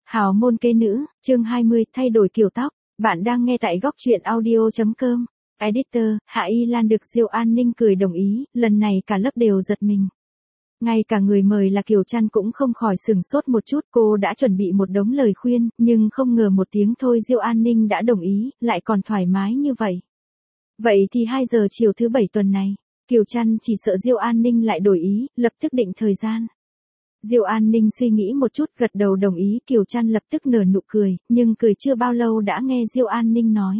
Hào môn kế nữ, chương 20, thay đổi kiểu tóc. Bạn đang nghe tại góc truyện audio.com. Editor, Hạ Y Lan được Diêu An Ninh cười đồng ý, lần này cả lớp đều giật mình. Ngay cả người mời là Kiều Trăn cũng không khỏi sửng sốt một chút, cô đã chuẩn bị một đống lời khuyên, nhưng không ngờ một tiếng thôi Diêu An Ninh đã đồng ý, lại còn thoải mái như vậy. Vậy thì 2 giờ chiều thứ 7 tuần này, Kiều Trăn chỉ sợ Diêu An Ninh lại đổi ý, lập tức định thời gian. Diêu An Ninh suy nghĩ một chút gật đầu đồng ý, Kiều Trăn lập tức nở nụ cười, nhưng cười chưa bao lâu đã nghe Diêu An Ninh nói.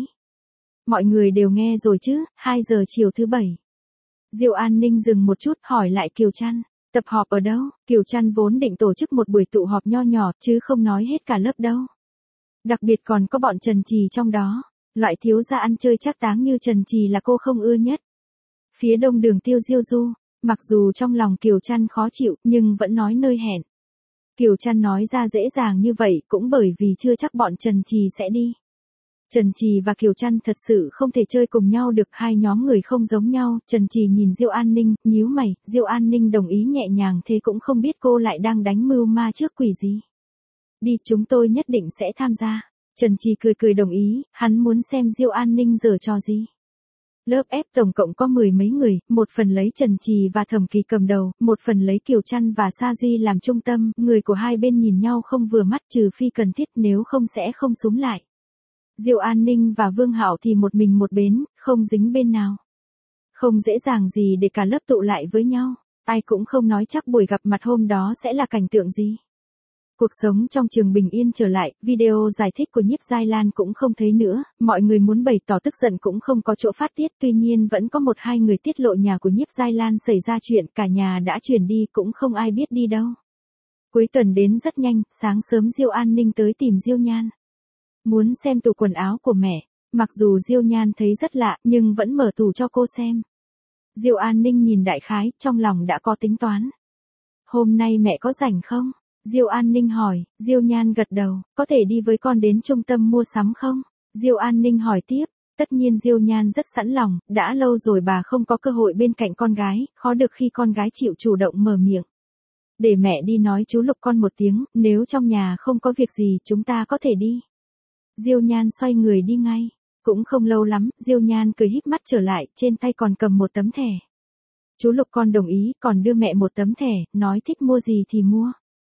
Mọi người đều nghe rồi chứ, 2 giờ chiều thứ 7. Diêu An Ninh dừng một chút hỏi lại Kiều Trăn, tập họp ở đâu? Kiều Trăn vốn định tổ chức một buổi tụ họp nho nhỏ chứ không nói hết cả lớp đâu. Đặc biệt còn có bọn Trần Trì trong đó, loại thiếu gia ăn chơi trác táng như Trần Trì là cô không ưa nhất. Phía đông đường Tiêu Diêu Du. Mặc dù trong lòng Kiều Trăn khó chịu, nhưng vẫn nói nơi hẹn. Kiều Trăn nói ra dễ dàng như vậy cũng bởi vì chưa chắc bọn Trần Trì sẽ đi. Trần Trì và Kiều Trăn thật sự không thể chơi cùng nhau được, hai nhóm người không giống nhau. Trần Trì nhìn Diêu An Ninh, nhíu mày, Diêu An Ninh đồng ý nhẹ nhàng thế cũng không biết cô lại đang đánh mưu ma trước quỷ gì. Đi, chúng tôi nhất định sẽ tham gia. Trần Trì cười đồng ý, hắn muốn xem Diêu An Ninh giở trò gì. Lớp F tổng cộng có 10 mấy người, một phần lấy Trần Trì và Thẩm Kỳ cầm đầu, một phần lấy Kiều Trăn và Sa Duy làm trung tâm, người của hai bên nhìn nhau không vừa mắt trừ phi cần thiết, nếu không sẽ không xúm lại. Diêu An Ninh và Vương Hạo thì một mình một bến, không dính bên nào. Không dễ dàng gì để cả lớp tụ lại với nhau, ai cũng không nói chắc buổi gặp mặt hôm đó sẽ là cảnh tượng gì. Cuộc sống trong trường bình yên trở lại, video giải thích của Nhiếp Giai Lan cũng không thấy nữa, mọi người muốn bày tỏ tức giận cũng không có chỗ phát tiết, tuy nhiên vẫn có 1-2 người tiết lộ nhà của Nhiếp Giai Lan xảy ra chuyện, cả nhà đã chuyển đi cũng không ai biết đi đâu. Cuối tuần đến rất nhanh, sáng sớm Diêu An Ninh tới tìm Diêu Nhan. Muốn xem tủ quần áo của mẹ, mặc dù Diêu Nhan thấy rất lạ nhưng vẫn mở tủ cho cô xem. Diêu An Ninh nhìn đại khái, trong lòng đã có tính toán. Hôm nay mẹ có rảnh không? Diêu An Ninh hỏi, Diêu Nhan gật đầu, có thể đi với con đến trung tâm mua sắm không? Diêu An Ninh hỏi tiếp, tất nhiên Diêu Nhan rất sẵn lòng, đã lâu rồi bà không có cơ hội bên cạnh con gái, khó được khi con gái chịu chủ động mở miệng. Để mẹ đi nói chú Lục con một tiếng, nếu trong nhà không có việc gì chúng ta có thể đi. Diêu Nhan xoay người đi ngay, cũng không lâu lắm, Diêu Nhan cười híp mắt trở lại, trên tay còn cầm một tấm thẻ. Chú Lục con đồng ý, còn đưa mẹ một tấm thẻ, nói thích mua gì thì mua.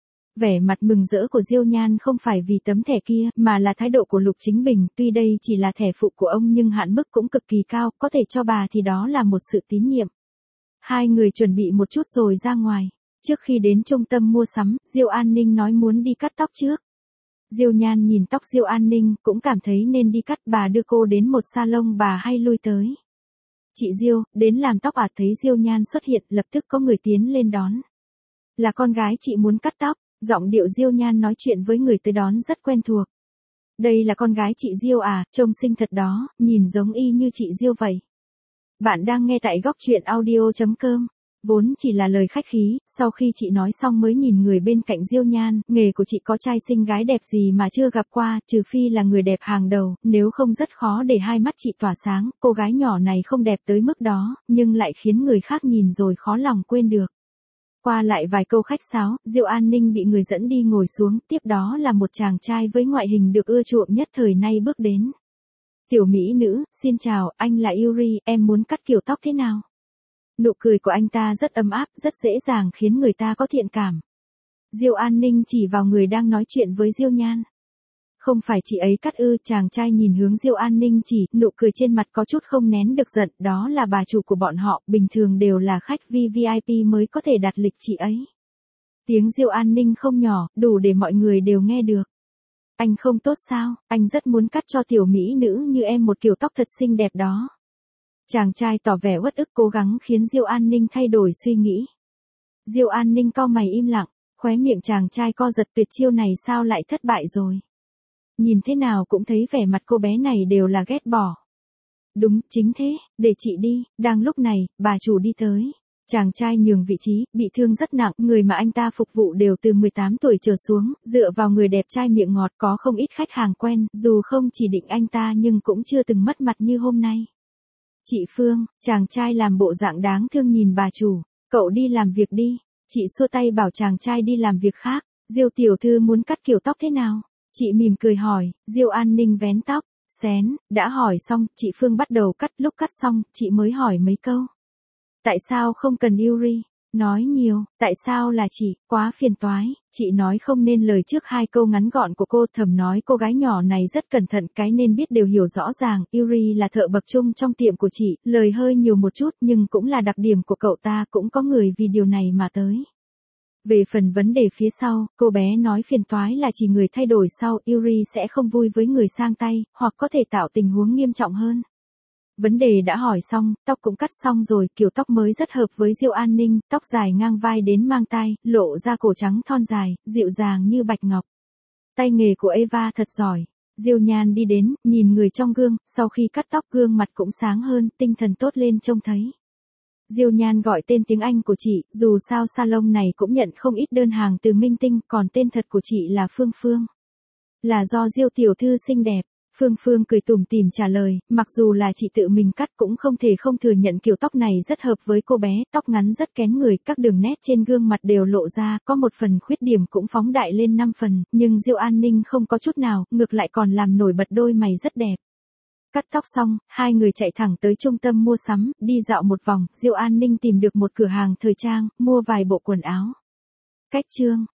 Vẻ mặt mừng rỡ của Diêu Nhan không phải vì tấm thẻ kia, mà là thái độ của Lục Chính Bình, tuy đây chỉ là thẻ phụ của ông nhưng hạn mức cũng cực kỳ cao, có thể cho bà thì đó là một sự tín nhiệm. Hai người chuẩn bị một chút rồi ra ngoài. Trước khi đến trung tâm mua sắm, Diêu An Ninh nói muốn đi cắt tóc trước. Diêu Nhan nhìn tóc Diêu An Ninh, cũng cảm thấy nên đi cắt, bà đưa cô đến một salon bà hay lui tới. Chị Diêu, đến làm tóc à? Thấy Diêu Nhan xuất hiện, lập tức có người tiến lên đón. Là con gái chị muốn cắt tóc. Giọng điệu Diêu Nhan nói chuyện với người tới đón rất quen thuộc. Đây là con gái chị Diêu à, trông xinh thật đó, nhìn giống y như chị Diêu vậy. Bạn đang nghe tại góc truyện audio.com. Vốn chỉ là lời khách khí, sau khi chị nói xong mới nhìn người bên cạnh Diêu Nhan, nghề của chị có trai xinh gái đẹp gì mà chưa gặp qua, trừ phi là người đẹp hàng đầu, nếu không rất khó để hai mắt chị tỏa sáng, cô gái nhỏ này không đẹp tới mức đó, nhưng lại khiến người khác nhìn rồi khó lòng quên được. Qua lại vài câu khách sáo, Diêu An Ninh bị người dẫn đi ngồi xuống, tiếp đó là một chàng trai với ngoại hình được ưa chuộng nhất thời nay bước đến. Tiểu mỹ nữ, xin chào, anh là Yuri, em muốn cắt kiểu tóc thế nào? Nụ cười của anh ta rất ấm áp, rất dễ dàng khiến người ta có thiện cảm. Diêu An Ninh chỉ vào người đang nói chuyện với Diêu Nhan. Không phải chị ấy cắt ư? Chàng trai nhìn hướng Diêu An Ninh chỉ, nụ cười trên mặt có chút không nén được giận, đó là bà chủ của bọn họ, bình thường đều là khách VIP mới có thể đặt lịch chị ấy. Tiếng Diêu An Ninh không nhỏ, đủ để mọi người đều nghe được. Anh không tốt sao, anh rất muốn cắt cho tiểu mỹ nữ như em một kiểu tóc thật xinh đẹp đó. Chàng trai tỏ vẻ uất ức cố gắng khiến Diêu An Ninh thay đổi suy nghĩ. Diêu An Ninh cau mày im lặng, khóe miệng chàng trai co giật, tuyệt chiêu này sao lại thất bại rồi. Nhìn thế nào cũng thấy vẻ mặt cô bé này đều là ghét bỏ. Đúng, chính thế, để chị đi. Đang lúc này, bà chủ đi tới. Chàng trai nhường vị trí, bị thương rất nặng, người mà anh ta phục vụ đều từ 18 tuổi trở xuống, dựa vào người đẹp trai miệng ngọt có không ít khách hàng quen, dù không chỉ định anh ta nhưng cũng chưa từng mất mặt như hôm nay. Chị Phương, chàng trai làm bộ dạng đáng thương nhìn bà chủ, cậu đi làm việc đi. Chị xua tay bảo chàng trai đi làm việc khác. Diêu tiểu thư muốn cắt kiểu tóc thế nào? Chị mỉm cười hỏi, Diêu An Ninh vén tóc, xén, đã hỏi xong, chị Phương bắt đầu cắt, lúc cắt xong, chị mới hỏi mấy câu. Tại sao không cần Yuri? Nói nhiều, tại sao là chị, quá phiền toái, chị nói không nên lời trước hai câu ngắn gọn của cô. Thầm nói cô gái nhỏ này rất cẩn thận, cái nên biết đều hiểu rõ ràng. Yuri là thợ bậc trung trong tiệm của chị, lời hơi nhiều một chút nhưng cũng là đặc điểm của cậu ta, cũng có người vì điều này mà tới. Về phần vấn đề phía sau, cô bé nói phiền toái là chỉ người thay đổi sau, Yuri sẽ không vui với người sang tay, hoặc có thể tạo tình huống nghiêm trọng hơn. Vấn đề đã hỏi xong, tóc cũng cắt xong rồi, kiểu tóc mới rất hợp với Diêu An Ninh, tóc dài ngang vai đến mang tai, lộ ra cổ trắng thon dài, dịu dàng như bạch ngọc. Tay nghề của Eva thật giỏi. Diêu Nhan đi đến, nhìn người trong gương, sau khi cắt tóc gương mặt cũng sáng hơn, tinh thần tốt lên trông thấy. Diêu Nhan gọi tên tiếng Anh của chị, dù sao salon này cũng nhận không ít đơn hàng từ minh tinh, còn tên thật của chị là Phương Phương. Là do Diêu tiểu thư xinh đẹp. Phương Phương cười tủm tỉm trả lời, mặc dù là chị tự mình cắt cũng không thể không thừa nhận kiểu tóc này rất hợp với cô bé, tóc ngắn rất kén người, các đường nét trên gương mặt đều lộ ra, có một phần khuyết điểm cũng phóng đại lên 5 phần, nhưng Diêu An Ninh không có chút nào, ngược lại còn làm nổi bật đôi mày rất đẹp. Cắt tóc xong, hai người chạy thẳng tới trung tâm mua sắm, đi dạo một vòng, Diêu An Ninh tìm được một cửa hàng thời trang, mua vài bộ quần áo. Cách chương